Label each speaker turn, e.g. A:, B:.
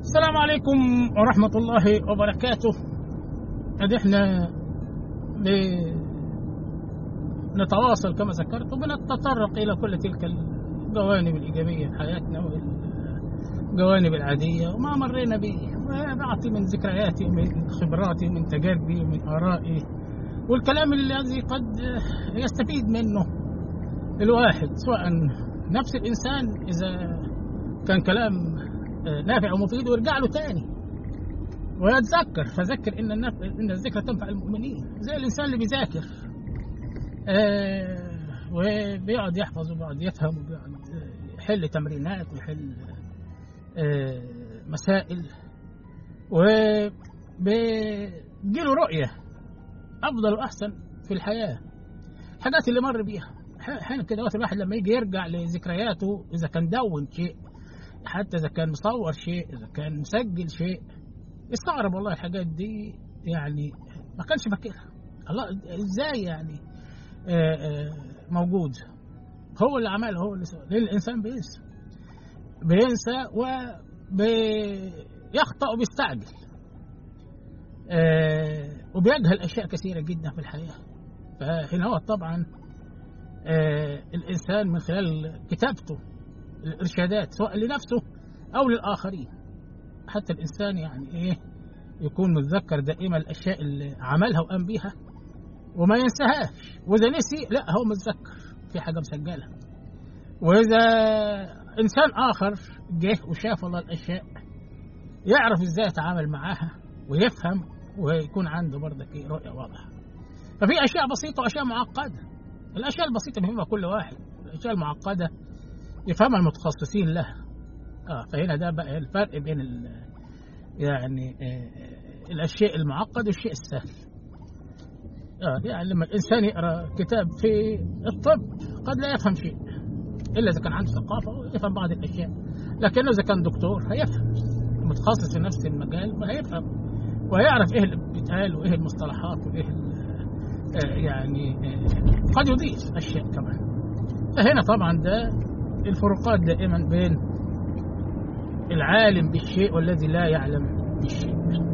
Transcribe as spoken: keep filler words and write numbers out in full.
A: السلام عليكم ورحمة الله وبركاته. قد احنا نتواصل كما ذكرت وبنتطرق إلى كل تلك الجوانب الإيجابية في حياتنا والجوانب العادية وما مرينا به، وبعطي من ذكرياتي ومن خبراتي ومن تجاربي ومن آرائي والكلام الذي قد يستفيد منه الواحد، سواء نفس الإنسان إذا كان كلام نافع ومفيد ويرجع له تاني ويتذكر، فذكر إن إن الذكرى تنفع المؤمنين. زي الإنسان اللي بيذاكر آه وبيقعد يحفظ وبيقعد يفهم وبيقعد يحل تمرينات ويحل آه مسائل، وبيجيله رؤية أفضل وأحسن في الحياة، الحاجات اللي مر بيها. أحيانا كده الواحد لما يجي يرجع لذكرياته، إذا كان دون شيء، حتى إذا كان مصور شيء، إذا كان مسجل شيء، استغرب والله الحاجات دي يعني ما كانش فاكرها. الله إزاي يعني آآ آآ موجود، هو اللي عمله، هو اللي سوى. ليه الإنسان بينسى بينسى وبيخطأ وبيستعجل وبيجهل أشياء كثيرة جدا في الحياة. فهنا هو طبعا الإنسان من خلال كتابته الإرشادات سواء لنفسه أو للآخرين، حتى الإنسان يعني إيه يكون متذكر دائما الأشياء اللي عملها وقام بيها وما ينساهاش، وإذا نسي لا هو متذكر في حاجة مسجلها. وإذا إنسان آخر جه وشاف الله الأشياء يعرف إزاي يتعامل معاها ويفهم ويكون عنده برضك رؤية واضحة. ففي أشياء بسيطة وأشياء معقدة. الأشياء البسيطة مهمة كل واحد، الأشياء المعقدة يفهمها المتخصصين لها. آه فهنا ده بقى الفرق بين ال يعني آه الأشياء المعقدة والشيء السهل. آه يعني لما الإنسان يقرأ كتاب في الطب قد لا يفهم شيء إلا إذا كان عنده ثقافة ويفهم بعض الأشياء، لكنه إذا كان دكتور هيفهم، متخصص في نفس المجال وهيفهم ويعرف إيه اللي بيتقال وإيه المصطلحات وإيه آه يعني آه قد يضيف أشياء كمان. فهنا طبعا ده الفروقات دائما بين العالم بالشيء والذي لا يعلم بالشيء.